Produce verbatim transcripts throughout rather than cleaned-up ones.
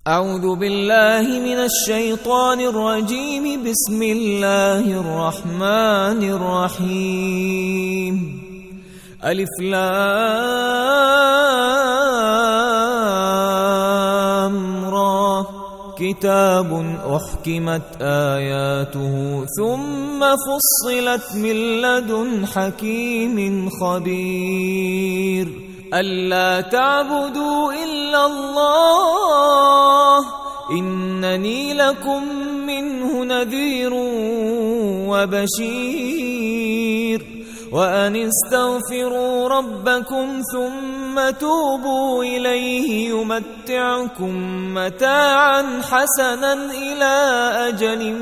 أعوذ بالله من الشيطان الرجيم. بسم الله الرحمن الرحيم. ألف لام را. كتاب أحكمت آياته ثم فصلت من لدن حكيم خبير. ألا تعبدوا إلا الله إنني لكم منه نذير وبشير. وأن استغفروا ربكم ثم توبوا إليه يمتعكم متاعا حسنا إلى أجل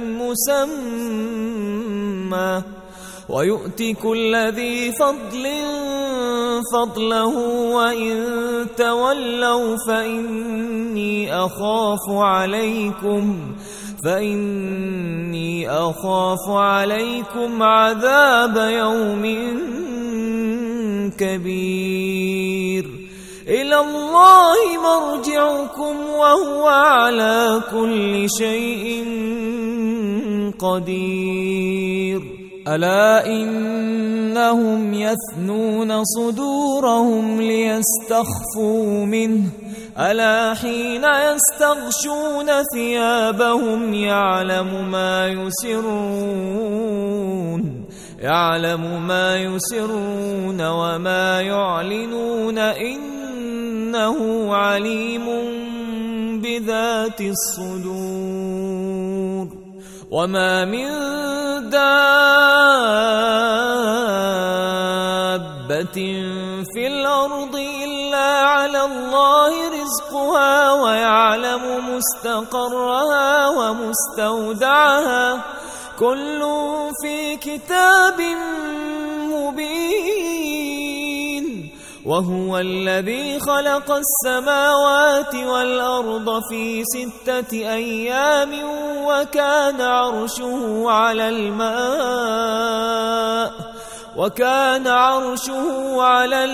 مسمى ويؤت كل ذي فضل فضله وإن تولوا فإني أخاف عليكم فإني أخاف عليكم عذاب يوم كبير. إلى الله مرجعكم وهو على كل شيء قدير. ألا إنهم يثنون صدورهم ليستخفوا منه ألا حين يستغشون ثيابهم يعلم ما يسرون يعلم ما يسرون وما يعلنون إنه عليم بذات الصدور. وما من دابة في الأرض إلا على الله رزقها ويعلم مستقرها ومستودعها كل في كتاب مبين. وهو الذي خلق السماوات والأرض في ستة أيام وكان عرشه على الماء وكان عرشه على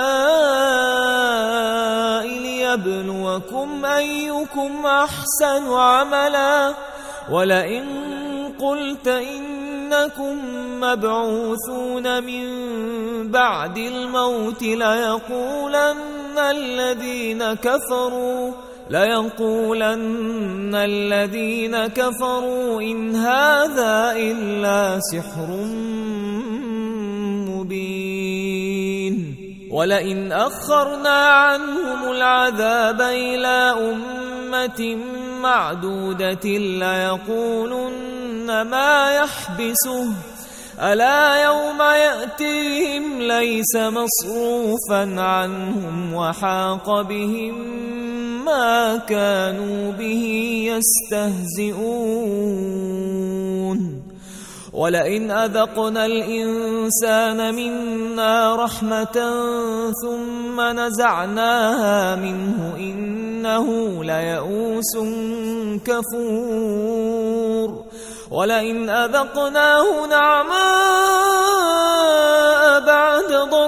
الماء ليبلوكم أيكم أحسن عملا. ولئن قلت إنكم مبعوثون من بعد الموت ليقولن الذين كفروا ليقولن الذين كفروا إن هذا إلا سحر مبين. ولئن أخرنا عنهم العذاب إلى أمة معدودة ليقولن ما يحبسه ألا يوم يأتيهم ليس مصروفا عنهم وحاق بهم ما كانوا به يستهزئون. ولئن أذقنا الإنسان منا رحمة ثم نزعناها منه إنه ليئوس كفور. ولئن أذقناه نعماء بعد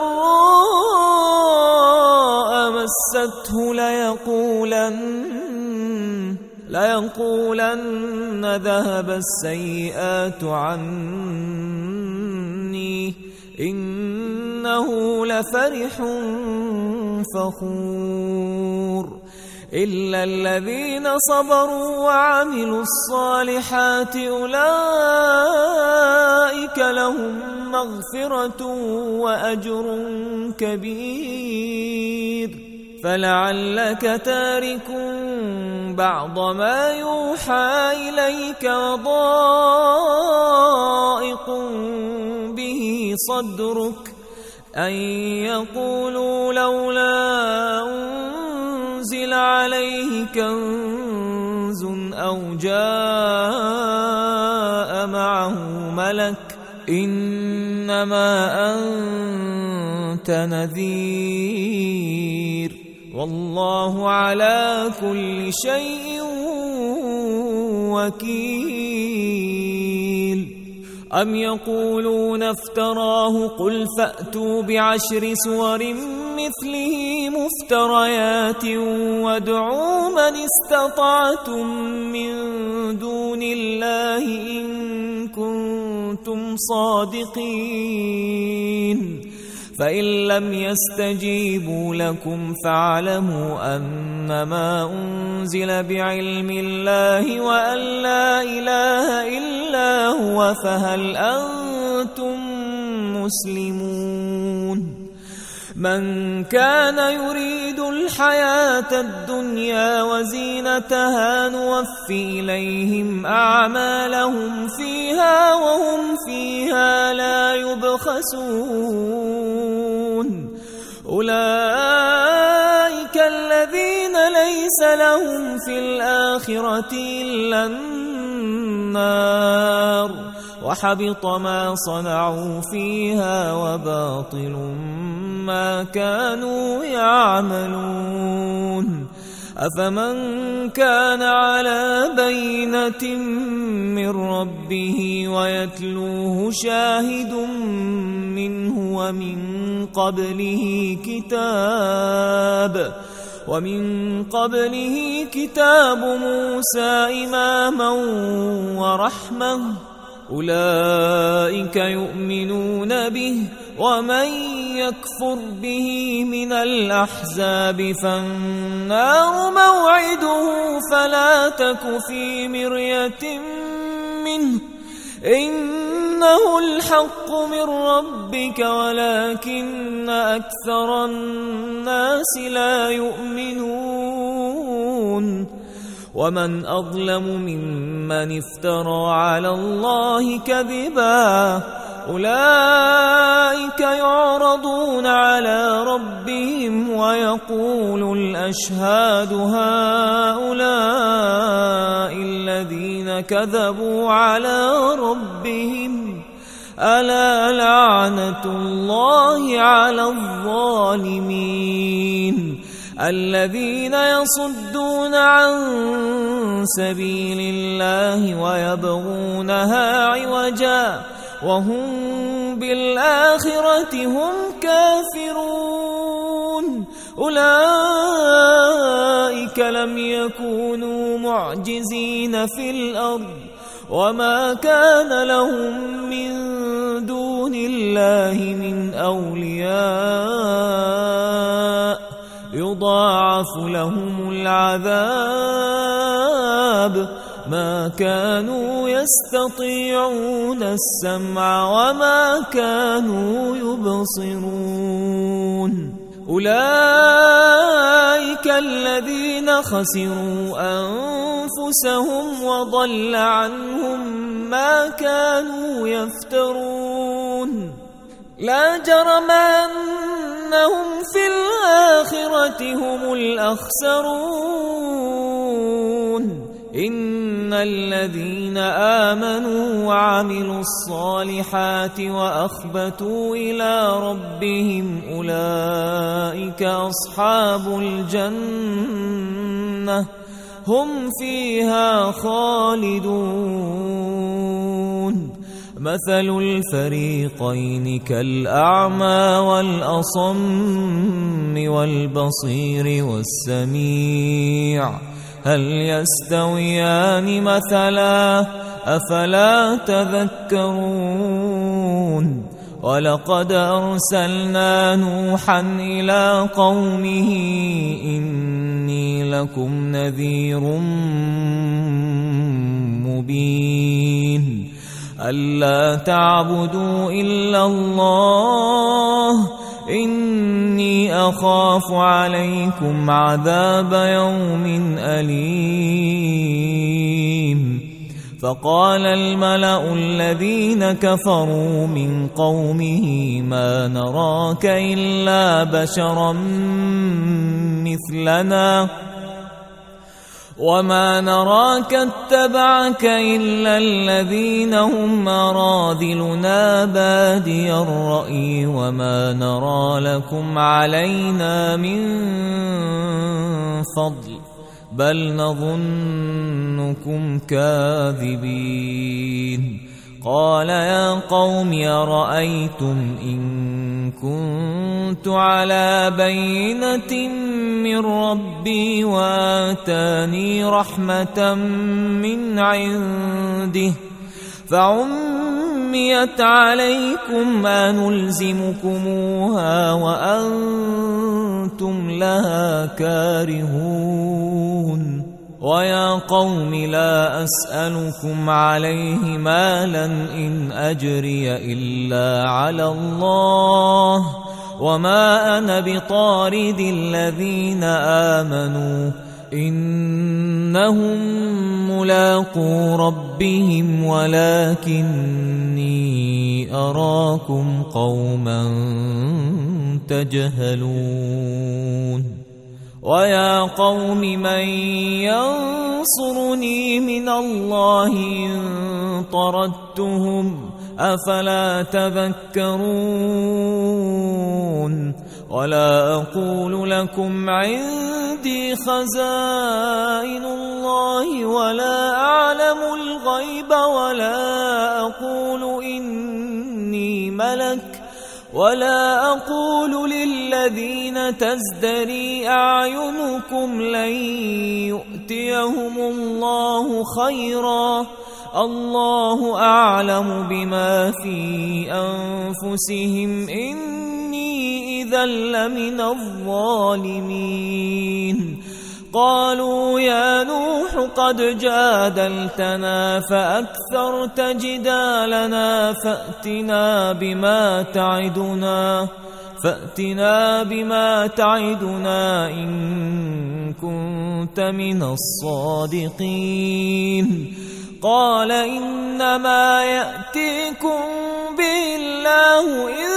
ضراء مسته ليقولن ليقولن ذهب السيئات عني إنه لفرح فخور. إلا الذين صبروا وعملوا الصالحات أولئك لهم مغفرة وأجر كبير. فلعلك تارك بعض ما يوحى إليك وضائق به صدرك أن يقولوا لولا أنزل عليه كنز أو جاء معه ملك إنما أنت نذير والله على كل شيء وكيل. أم يقولون افتراه قل فأتوا بعشر سور بمثله مفتريات وادعوا من استطعتم من دون الله إن كنتم صادقين فإن لم يستجيبوا لكم فاعلموا أنما أنزل بعلم الله وأن لا إله إلا هو فهل أنتم مسلمون من كان يريد الحياة الدنيا وزينتها نوفي إليهم أعمالهم فيها وهم فيها لا يبخسون أولئك الذين ليس لهم في الآخرة إلا النار وحبط ما صنعوا فيها وباطل ما كانوا يعملون أفمن كان على بينة من ربه ويتلوه شاهد منه ومن قبله كتاب ومن قبله كتاب موسى إماما ورحمة أولئك يؤمنون به ومن يكفر به من الأحزاب فالنار موعده فلا تك في مرية منه إنه الحق من ربك ولكن أكثر الناس لا يؤمنون ومن أظلم ممن افترى على الله كذبا أولئك يعرضون على ربهم ويقول الأشهاد هؤلاء الذين كذبوا على ربهم ألا لعنة الله على الظالمين الذين يصدون عن سبيل الله ويبغونها عوجا وهم بالآخرة هم كافرون أولئك لم يكونوا معجزين في الأرض وما كان لهم من دون الله من أولياء يضاعف لهم العذاب ما كانوا يستطيعون السمع وما كانوا يبصرون أولئك الذين خسروا أنفسهم وضل عنهم ما كانوا يفترون لا جرم أنهم في الآخرة هم الأخسرون إن الذين آمنوا وعملوا الصالحات وأخبتوا إلى ربهم أولئك أصحاب الجنة هم فيها خالدون مثل الفريقين كالأعمى والأصم والبصير والسميع هل يستويان مثلا أفلا تذكرون ولقد أرسلنا نوحا إلى قومه إني لكم نذير مبين ألا تعبدوا إلا الله إني أخاف عليكم عذاب يوم أليم فقال الملأ الذين كفروا من قومه ما نراك إلا بشرا مثلنا وما نراك اتبعك إلا الذين هم أراذلنا بادي الرأي وما نرى لكم علينا من فضل بل نظنكم كاذبين قال يا قوم أرأيتم إن كنت على بينة من ربي وآتاني رحمة من عنده فعميت عليكم أنلزمكموها وأنتم لها كارهون ويا قوم لا أسألكم عليه مالا إن أجري إلا على الله وما أنا بطارد الذين آمنوا إنهم ملاقو ربهم ولكني أراكم قوما تجهلون ويا قوم من ينصرني من الله إن طردتهم أفلا تذكرون ولا أقول لكم عندي خزائن الله ولا أعلم الغيب ولا أقول إني ملك ولا أقول للذين تزدري أعينكم لن يؤتيهم الله خيرا الله أعلم بما في أنفسهم إني إذا لمن الظالمين قالوا يا نوح قد جادلتنا فأكثرت جدالنا فأتنا بما تعدنا فأتنا بما تعدنا إن كنت من الصادقين قال إنما يأتيكم به الله إن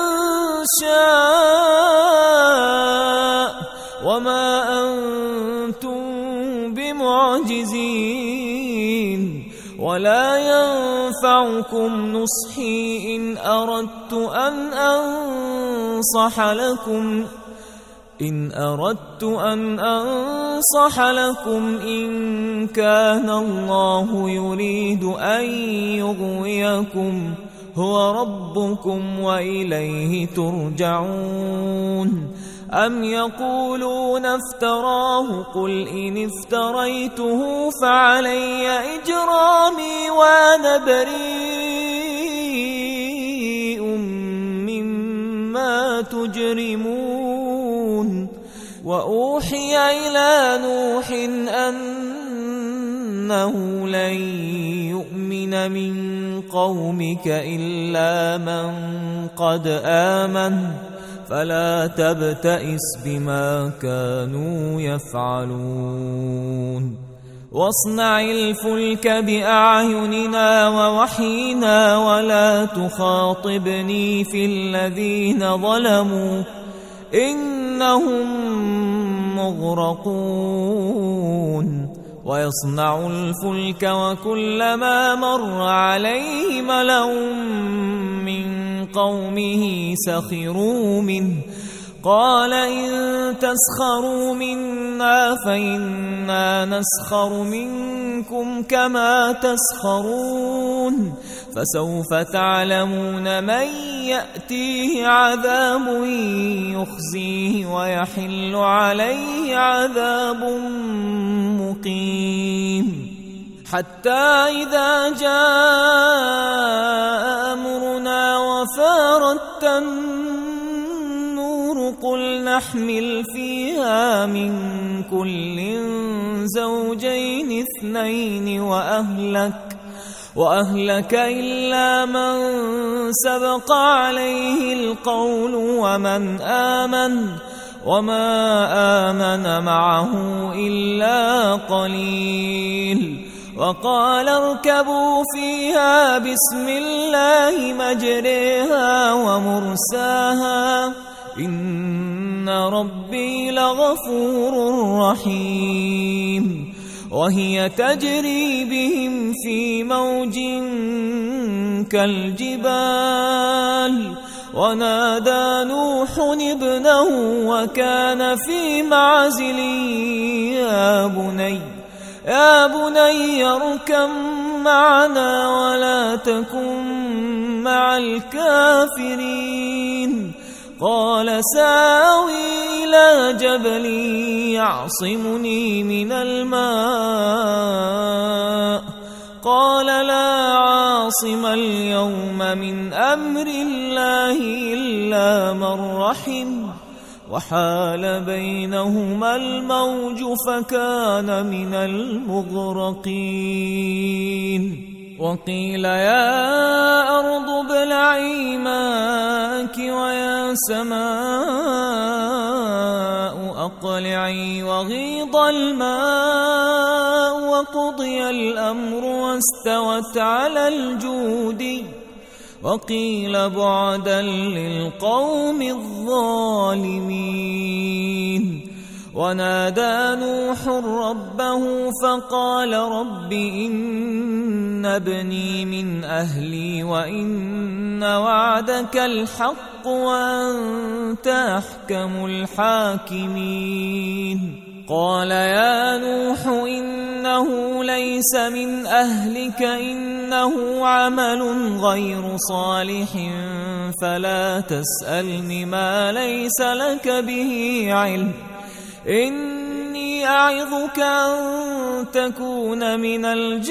شاء وما أنتم بمعجزين ولا ينفعكم نصحي إن أردت أن أنصح لكم إن أردت أن أنصح لكم إن كان الله يريد أن يغويكم هو ربكم وإليه ترجعون أم يقولون افتراه قل إن افتريته فعلي إجرامي وأنا بريء مما تجرمون وأوحي إلى نوح أنه لن يؤمن من قومك إلا من قد آمن فلا تبتئس بما كانوا يفعلون واصنع الفلك بأعيننا ووحينا ولا تخاطبني في الذين ظلموا إنهم مغرقون ويصنع الفلك وكلما مر عليه ملأ من قومه سخروا منه قال إن تسخروا منا فإنا نسخر منكم كما تسخرون فسوف تعلمون من يأتيه عذاب يخزيه ويحل عليه عذاب مقيم حتى إذا جاء أمرنا وفارت النور قل نحمل فيها من كل زوجين اثنين وأهلك وأهلك إلا من سبق عليه القول ومن آمن وما آمن معه إلا قليل وقال اركبوا فيها بسم الله مجريها ومرساها إن ربي لغفور رحيم وهي تجري بهم في موج كالجبال ونادى نوح ابنه وكان في معزل يا بني يا بني اركب معنا ولا تكن مع الكافرين قال ساوي إلى جبل يعصمني من الماء قال لا عاصم اليوم من أمر الله إلا من رحم وحال بينهما الموج فكان من المغرقين وقيل يا أرض ابلعي ماءك ويا سماء أقلعي وغيض الماء وقضي الأمر واستوت على الجود وقيل بعدا للقوم الظالمين ونادى نوح ربه فقال رب إن ابني من أهلي وإن وعدك الحق وأنت أحكم الحاكمين قال يا نوح إنه ليس من أهلك إنه عمل غير صالح فلا تسألني ما ليس لك به علم إني أعظك أن تكون من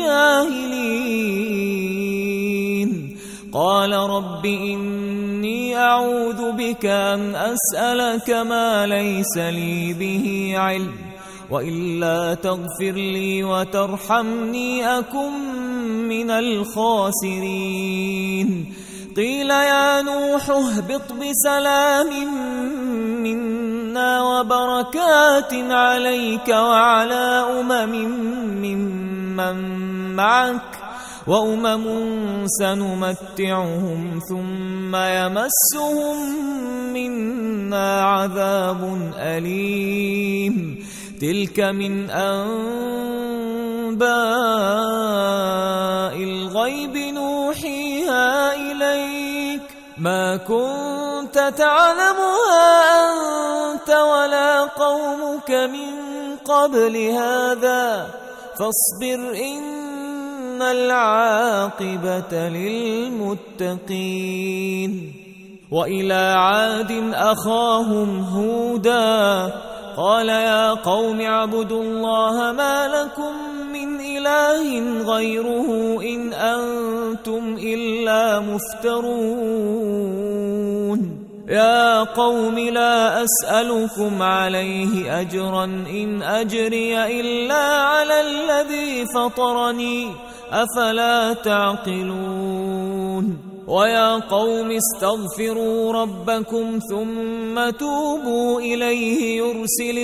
الجاهلين قال رب إني أعوذ بك أن أسألك ما ليس لي به علم وإلا تغفر لي وترحمني أكن من الخاسرين قيل يا نوح اهبط بسلام منا وبركات عليك وعلى أمم ممن معك وأمم سنمتعهم ثم يمسهم منا عذاب أليم تلك من أنباء الغيب نوحيها إليك ما كنت تعلمها أنت ولا قومك من قبل هذا فاصبر إن العاقبة للمتقين وإلى عاد أخاهم هودا قال يا قوم اعبدوا الله ما لكم من إله غيره إن أنتم إلا مفترون يا قوم لا أسألكم عليه أجرا إن أجري إلا على الذي فطرني أفلا تعقلون ويا قوم استغفروا ربكم ثم توبوا إليه يرسل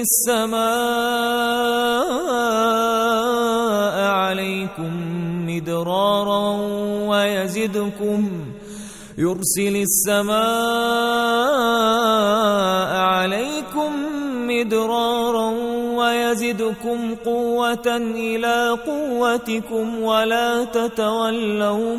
السماء عليكم مدرارا ويزدكم يرسل السماء عليكم مدرارا ويزدكم قوة إلى قوتكم ولا تتولوا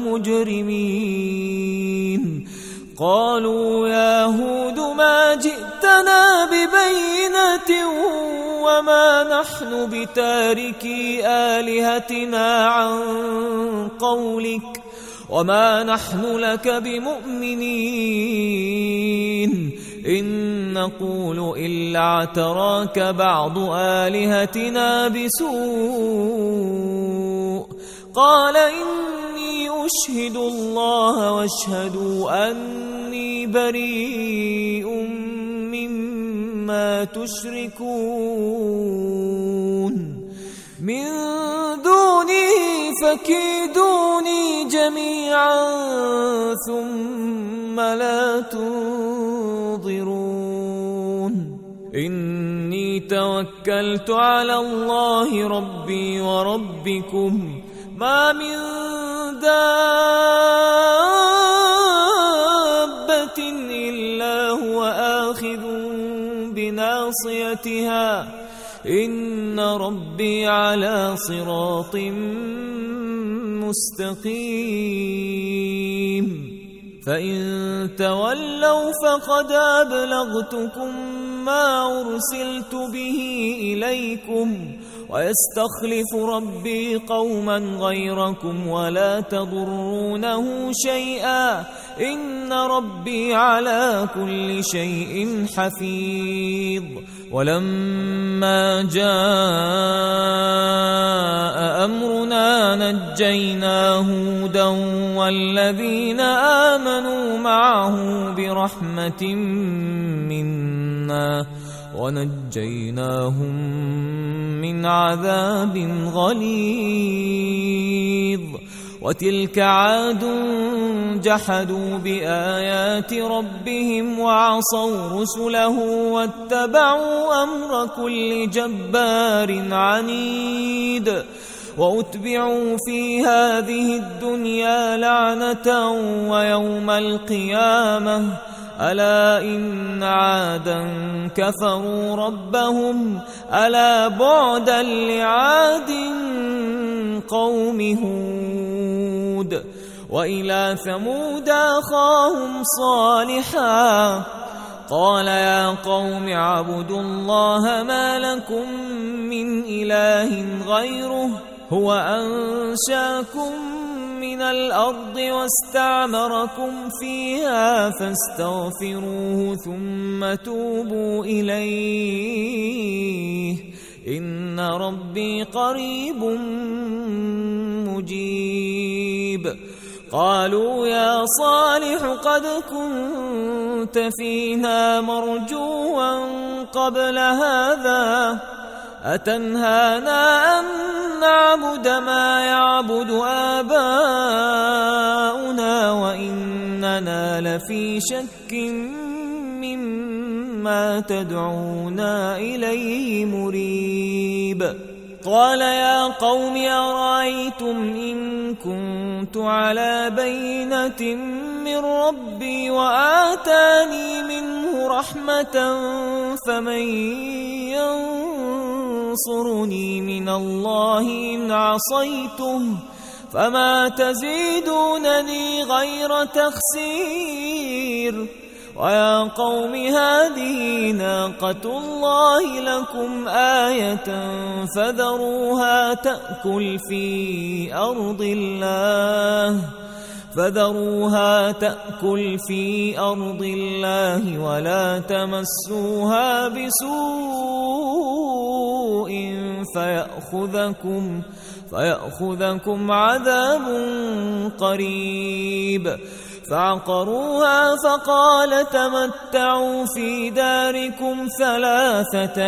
مجرمين قالوا يا هود ما جئتنا ببينة وما نحن بتاركي آلهتنا عن قولك وما نحن لك بمؤمنين إن نقول إلا اعتراك بعض آلهتنا بسوء قال إني أشهد الله واشهدوا أني بريء مما تشركون من دونه فكيدوني جميعا ثم لا تنظرون إني توكلت على الله ربي وربكم ما من دابة إلا هو آخذ بناصيتها إن ربي على صراط مستقيم فإن تولوا فقد أبلغتكم ما أرسلت به إليكم ويستخلف ربي قوما غيركم ولا تضرونه شيئا إن ربي على كل شيء حفيظ. ولما جاء أمرنا نجينا هودا والذين آمنوا معه برحمة منا ونجيناهم من عذاب غليظ. وتلك عاد جحدوا بآيات ربهم وعصوا رسله واتبعوا أمر كل جبار عنيد. وأتبعوا في هذه الدنيا لعنة ويوم القيامة ألا إن عادا كفروا ربهم ألا بعدا لعاد قوم هود. وإلى ثمود أخاهم صالحا قال يا قوم اعبدوا الله ما لكم من إله غيره هو أنشاكم من الأرض واستعمركم فيها فاستغفروه ثم توبوا إليه إن ربي قريب مجيب. قالوا يا صالح قد كنت فينا مرجوا قبل هذا أتنهانا أن نعبد ما يعبد آباؤنا وإننا لفي شك مما تدعونا إليه مريب. قال يا قوم أرأيتم إن كنت على بينة من ربي وآتاني منه رحمة فمن ينصرني من الله إن عصيته فما تزيدونني غير تخسير. ويا قوم هذه ناقة الله لكم آية فذروها تأكل في أرض الله فذروها تأكل في أرض الله ولا تمسوها بسوء فيأخذكم فيأخذكم عذاب قريب. فعقروها فقال تمتعوا في داركم ثلاثة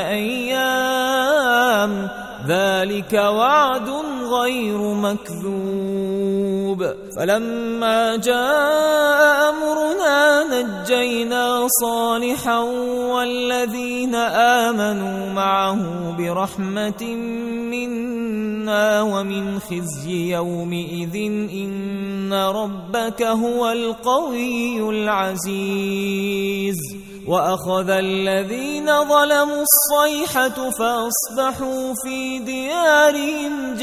أيام ذلك وعد غير مكذوب. فلما جاء أمرنا نجينا صالحا والذين آمنوا معه برحمة منا ومن خزي يومئذ إن ربك هو القوي العزيز. وأخذ الذين ظلموا الصيحة فأصبحوا في ديارهم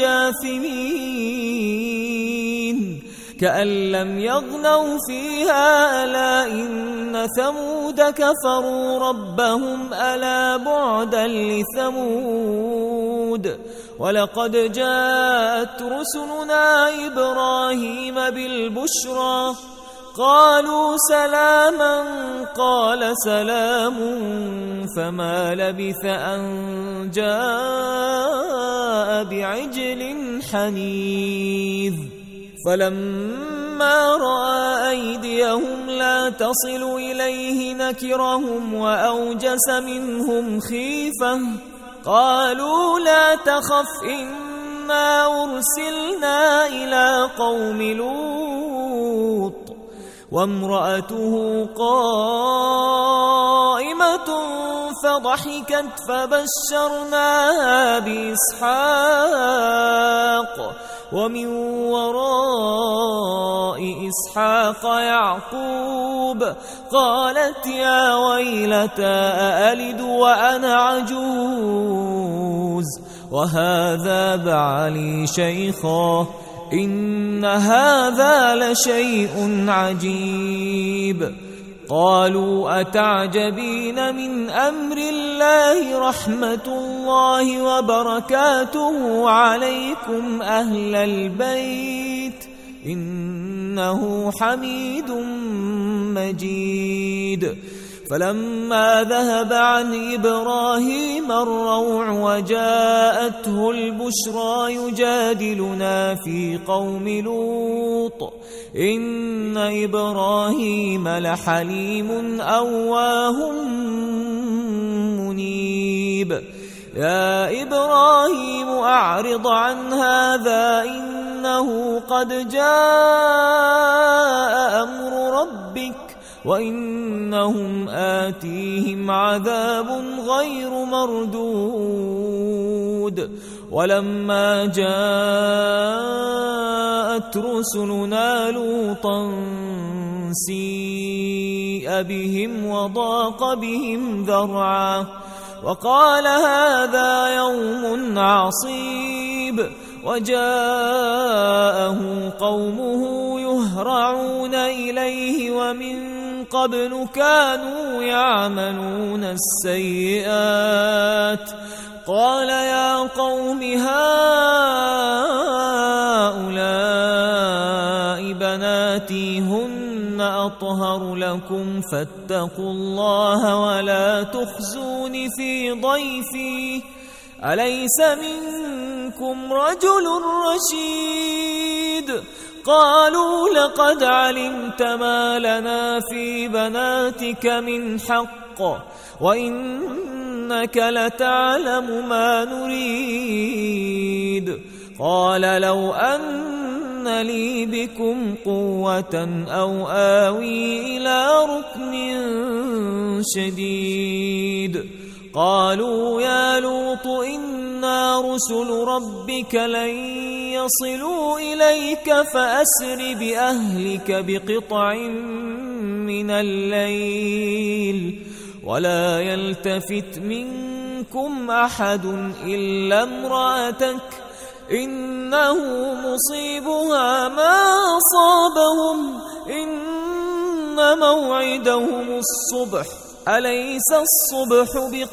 جاثمين كأن لم يغنوا فيها ألا إن ثمود كفروا ربهم ألا بعدا لثمود. ولقد جاءت رسلنا إبراهيم بالبشرى قالوا سلاما قال سلام فما لبث أن جاء بعجل حنيذ. فلما رأى أيديهم لا تصل إليه نكرهم وأوجس منهم خيفة قالوا لا تخف إنا أرسلنا إلى قوم لوط وامرأته قائمة فضحكت فبشرناها بإسحاق ومن وراء إسحاق يعقوب قالت يا ويلتى أألد وأنا عجوز وهذا بعلي شيخا إن هذا لشيء عجيب. قالوا أتعجبين من أمر الله رحمة الله وبركاته عليكم أهل البيت إن إنه حميد مجيد. فلما ذهب عن إبراهيم الروع وجاءته البشرى يجادلنا في قوم لوط إن إبراهيم لحليم أواه منيب. يا إبراهيم أعرض عن هذا إنه قد جاء أمر ربك وإنهم آتيهم عذاب غير مردود. ولما جاءت رسلنا لوطا سيء بهم وضاق بهم ذرعا وقال هذا يوم عصيب. وجاءه قومه يهرعون إليه ومن قبل كانوا يعملون السيئات. قال يا قوم هؤلاء بناتي هن أطهر لكم فاتقوا الله ولا تخزون في ضيفي أليس منكم رجل رشيد. قالوا لقد علمت ما لنا في بناتك من حق وإنك لتعلم ما نريد. قال لو أن لي بكم قوة أو آوي إلى ركن شديد. قالوا يا لوط إنا رسل ربك لن يصلوا إليك فأسر بأهلك بقطع من الليل ولا يلتفت منكم أحد إلا امرأتك إنه مصيبها ما أصابهم إن موعدهم الصبح أليس الصبح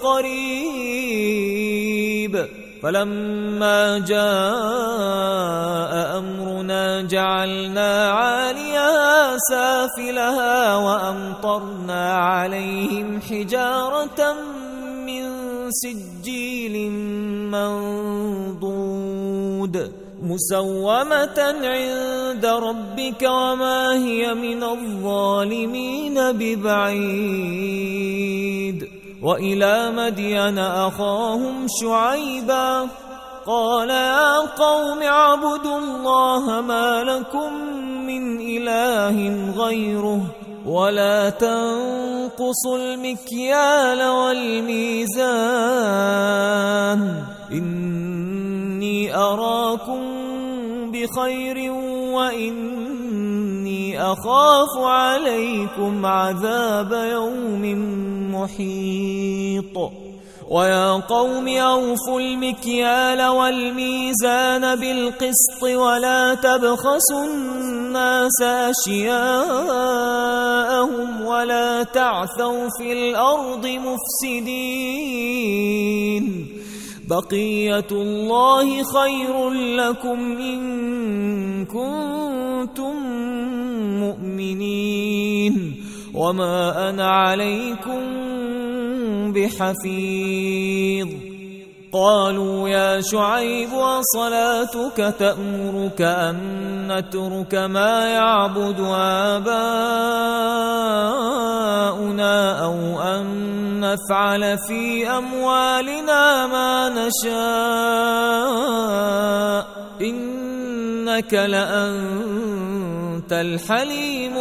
بقريب. فلما جاء أمرنا جعلنا عاليها سافلها وأمطرنا عليهم حجارة من سجيل منضود مسومة عند ربك وما هي من الظالمين ببعيد. وإلى مدين أخاهم شعيبا قال يا قوم اعبدوا الله ما لكم من إله غيره ولا تنقصوا المكيال والميزان إني أراكم بخير وإني أخاف عليكم عذاب يوم محيط. ويا قوم أوفوا المكيال والميزان بالقسط ولا تبخسوا الناس أشياءهم ولا تعثوا في الأرض مفسدين. بقية الله خير لكم إن كنتم مؤمنين وما أنا عليكم بحفيظ. قالوا يا شعيب وصلاتك تأمرك أن نترك ما يعبد آباؤنا أو أن نفعل في أموالنا ما نشاء إنك لأنت الحليم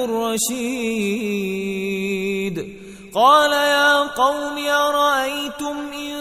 الرشيد. قال يا قوم أرأيتم إن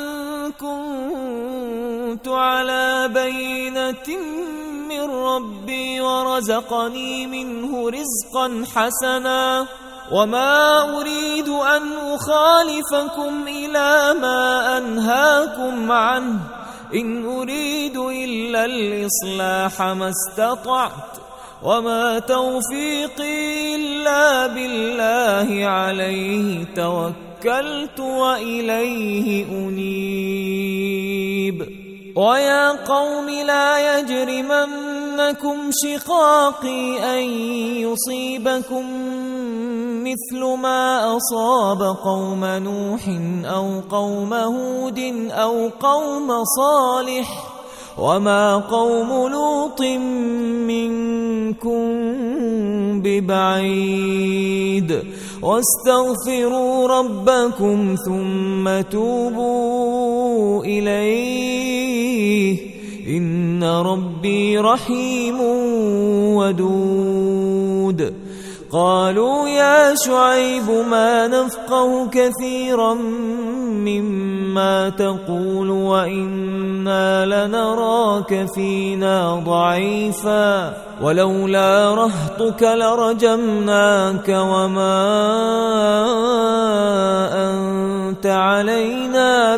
كنت على بينة من ربي ورزقني منه رزقا حسنا وما أريد أن أخالفكم إلى ما أنهاكم عنه إن أريد إلا الإصلاح ما استطعت وما توفيقي إلا بالله عليه توكلت وإليه أنيب. ويا قوم لا يجرمنكم شقاقي أن يصيبكم مثل ما أصاب قوم نوح أو قوم هود أو قوم صالح وما قوم لوط منكم ببعيد واستغفروا ربكم ثم توبوا إليه إن ربي رحيم ودود قالوا يا شعيب ما نفقه كثيرا مما تقول وإنا لنراك فينا ضعيفا ولولا رهطك لرجمناك وما أنت علينا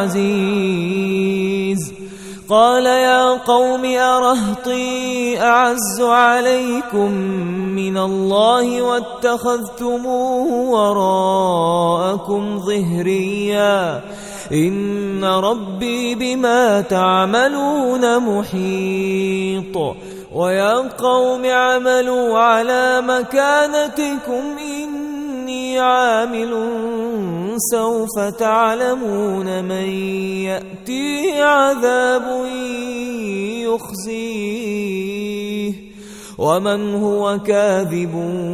بعزيز قال يا قوم أرهطي أعز عليكم من الله واتخذتموه وراءكم ظهريا إن ربي بما تعملون محيط ويا قوم اعملوا على مكانتكم إني عامل سوف تعلمون من يأتي عذاب يخزيه ومن هو كاذب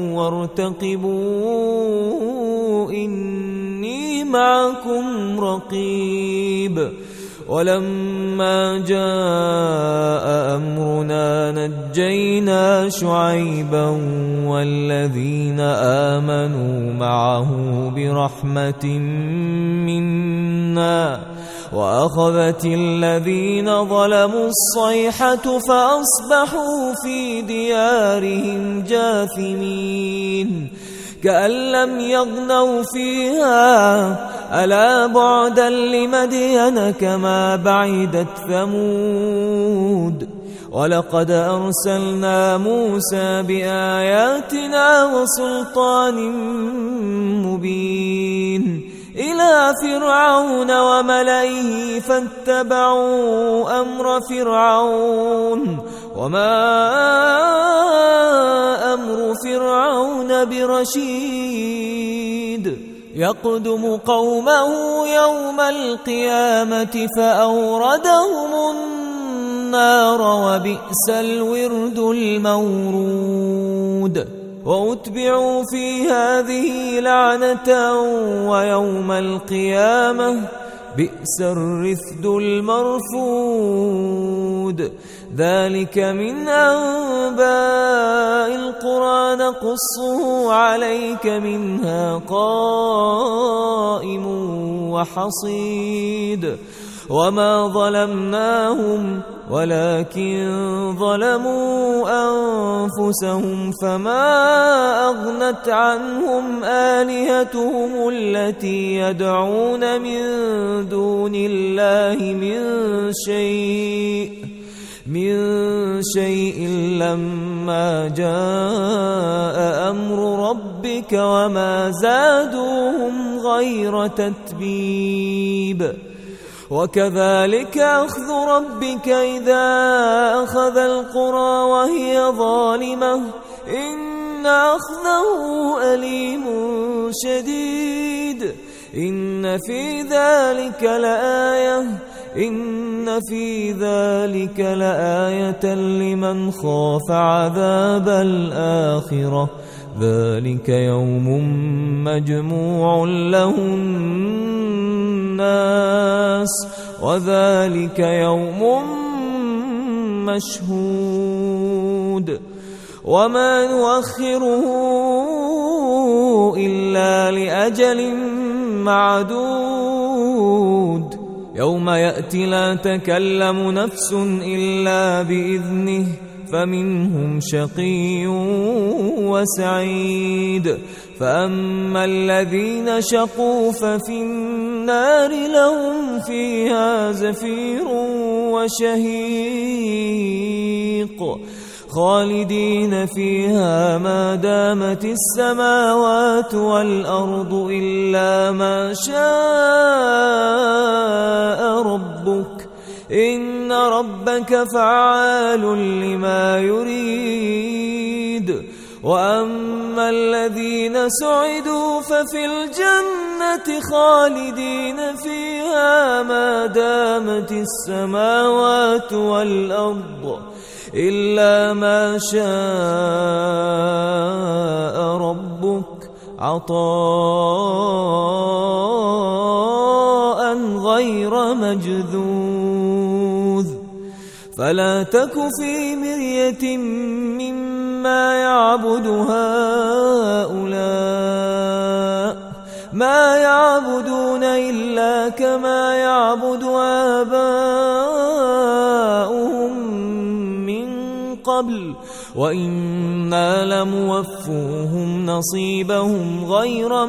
وارتقبوا إني معكم رقيب ولما جاء أمرنا نجينا شعيبا والذين آمنوا معه برحمة منا وأخذت الذين ظلموا الصيحة فأصبحوا في ديارهم جاثمين كأن لم يغنوا فيها ألا بعدا لمدين كما بعدت ثمود ولقد أرسلنا موسى بآياتنا وسلطان مبين إلى فرعون وملئه فاتبعوا أمر فرعون وما أمر فرعون برشيد يقدم قومه يوم القيامة فأوردهم النار وبئس الورد المورود وأتبعوا في هذه لعنة ويوم القيامة بئس الرفد المرفود ذلك من أنباء القرى نقصه عليك منها قائم وحصيد وما ظلمناهم ولكن ظلموا أنفسهم فما أغنت عنهم آلهتهم التي يدعون من دون الله من شيء من شيء لما جاء أمر ربك وما زادوهم غير تتبيب وكذلك أخذ ربك إذا أخذ القرى وهي ظالمة إن أخذه أليم شديد إن في ذلك لآية إن في ذلك لآية لمن خاف عذاب الآخرة ذلك يوم مجموع له الناس وذلك يوم مشهود وما نؤخره إلا لأجل معدود يوم يأتي لا تكلم نفس إلا بإذنه فمنهم شقي وسعيد فأما الذين شقوا ففي النار لهم فيها زفير وشهيق خالدين فيها ما دامت السماوات والأرض إلا ما شاء ربك إن ربك فعال لما يريد وأما الذين سعدوا ففي الجنة خالدين فيها ما دامت السماوات والأرض إلا ما شاء ربك عطاء غير مجذوذ فلا تك في مرية مما يعبد هؤلاء ما يعبدون إلا كما يعبد آباؤهم من قبل وإنا لموفوهم نصيبهم غير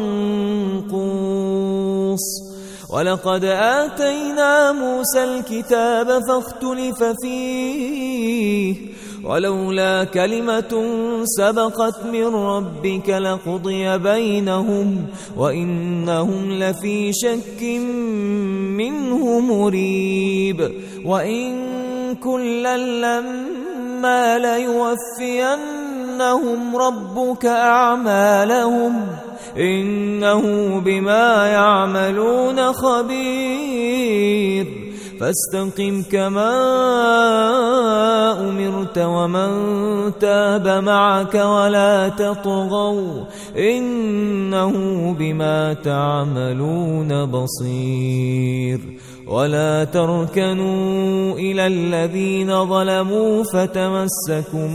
منقوص ولقد آتينا موسى الكتاب فاختلف فيه ولولا كلمة سبقت من ربك لقضي بينهم وإنهم لفي شك منه مريب وإن كلا لما ليوفينهم ربك أعمالهم إنه بما يعملون خبير فاستقم كما أمرت ومن تاب معك ولا تطغوا إنه بما تعملون بصير ولا تركنوا إلى الذين ظلموا فتمسكم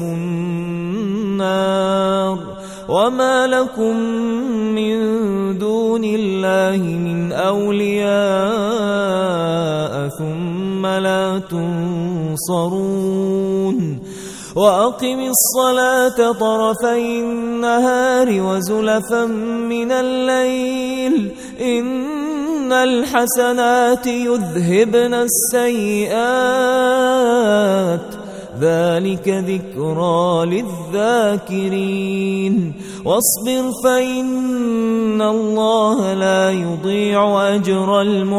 النار وما لكم من دون الله من أولياء ثم لا تنصرون وأقم الصلاة طرفي النهار وزلفا من الليل إن الحسنات يذهبن السيئات ذلك ذكرى للذاكرين واصبر فإن الله لا يضيع أجر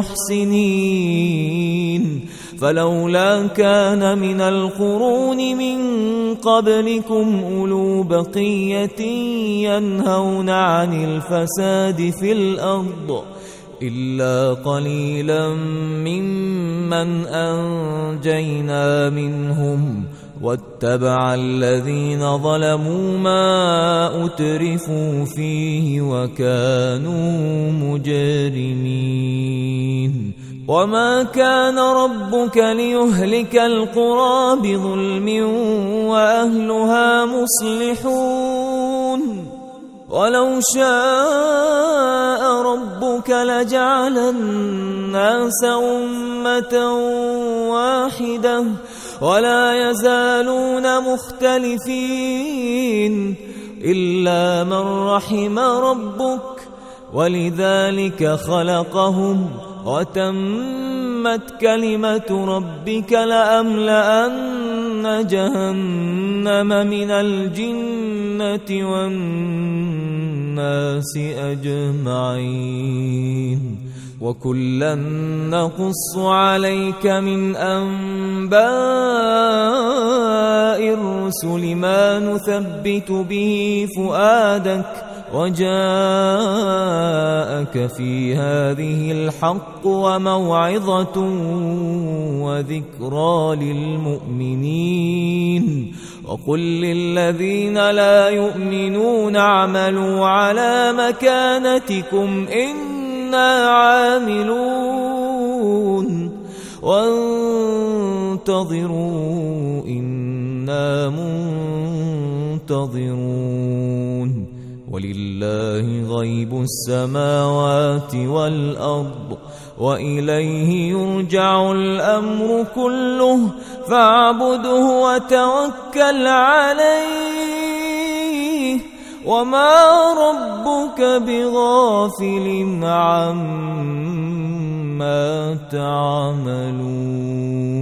المحسنين فلولا كان من القرون من قبلكم أولو بقية ينهون عن الفساد في الأرض إلا قليلا ممن أنجينا منهم واتبع الذين ظلموا ما أترفوا فيه وكانوا مجرمين وما كان ربك ليهلك القرى بظلم وأهلها مصلحون ولو شاء ربك لجعل الناس أمة واحدة ولا يزالون مختلفين إلا من رحم ربك ولذلك خلقهم وتمت كلمة ربك لأملأن جهنم من الجنة والناس أجمعين وكلا نقص عليك من أنباء الرسل ما نثبت به فؤادك وجاءك في هذه الحق وموعظة وذكرى للمؤمنين وقل للذين لا يؤمنون اعملوا على مكانتكم إنا عاملون وانتظروا إنا منتظرون ولله غيب السماوات والأرض وإليه يرجع الأمر كله فاعبده وتوكل عليه وما ربك بغافل عما تعملون.